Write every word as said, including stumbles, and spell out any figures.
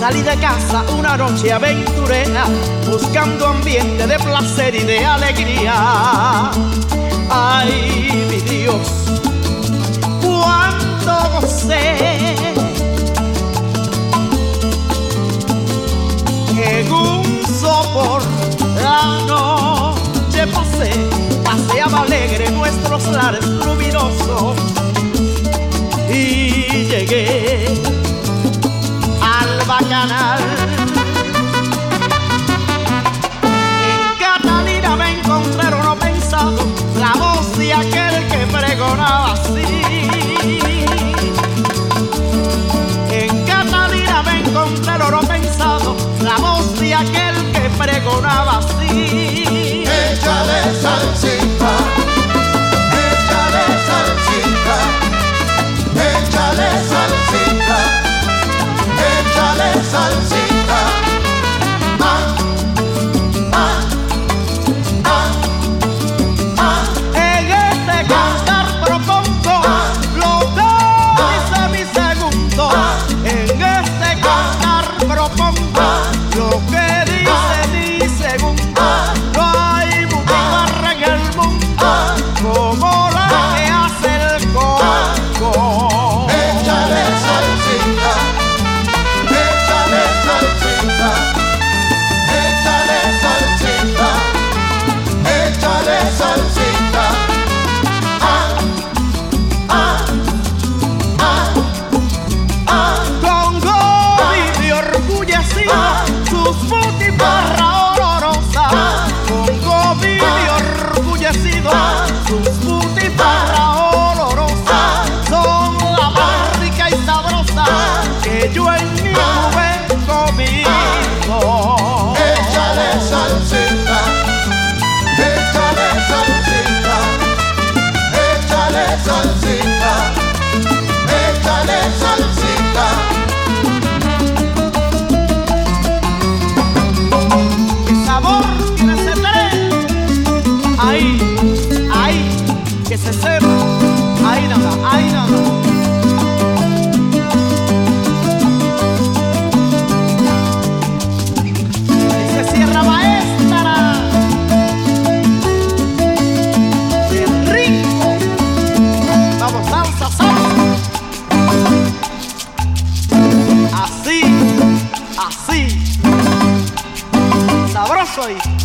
Salí de casa una noche aventurera, buscando ambiente de placer y de alegría. Ay, mi Dios, cuánto gocé en un sopor la noche pasé. Paseaba alegre nuestros lares luminosos y llegué al Bacanal. En Catalina me encontraron no pensado la voz de aquel que pregonaba así. En Catalina me encontraron no pensado la voz de aquel que pregonaba así. Échale salsita, échale salsita, échale salsita, échale salsita. Ah, ah, ah, ah. En este cantar propongo ah, lo que ah, dice mi segundo. ah, En este cantar propongo ah, lo que dice ah, mi segundo. ah, No hay butifarra en el mundo ah, como la ah, que hace el Congo. échale salsita, échale salsita, échale salsita, échale salsita. Ah, ah, ah, ah, Congo vive orgullecido, ah, sus butifarra olorosa. Congo vive orgullecido, ah, sus butifarra olorosa. Son la más rica y sabrosa que yo en mi juventud comido. échale salsita, échale salsita, échale salsita, échale salsita. ¿Qué sabor tiene ese té? Ahí, ahí, que se sepa. Ahí nada, ahí nada. Y se cierra maestra. Bien rico. Vamos, salsa, salsa. Así, así. Sabroso ahí.